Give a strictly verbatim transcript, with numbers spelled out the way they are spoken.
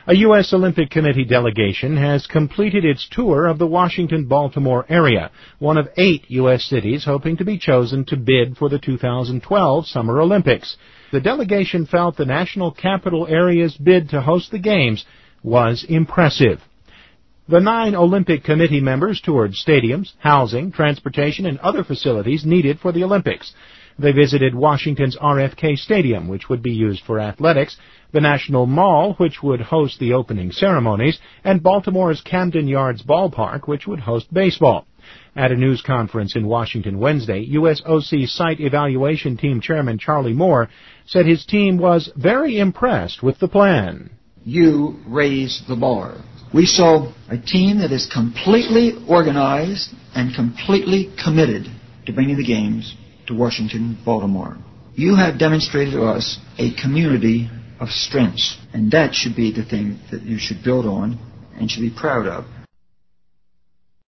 A U S Olympic Committee delegation has completed its tour of the Washington-Baltimore area, one of eight U S cities hoping to be chosen to bid for the two thousand twelve Summer Olympics. The delegation felt the National Capital Area's bid to host the Games was impressive. The nine Olympic Committee members toured stadiums, housing, transportation, and other facilities needed for the Olympics. They visited Washington's R F K Stadium, which would be used for athletics, the National Mall, which would host the opening ceremonies, and Baltimore's Camden Yards Ballpark, which would host baseball. At a news conference in Washington Wednesday, U S O C Site Evaluation Team Chairman Charlie Moore said his team was very impressed with the plan. You raised the bar. We saw a team that is completely organized and completely committed to bringing the games to Washington, Baltimore. You have demonstrated to us a community of strengths, and that should be the thing that you should build on and should be proud of.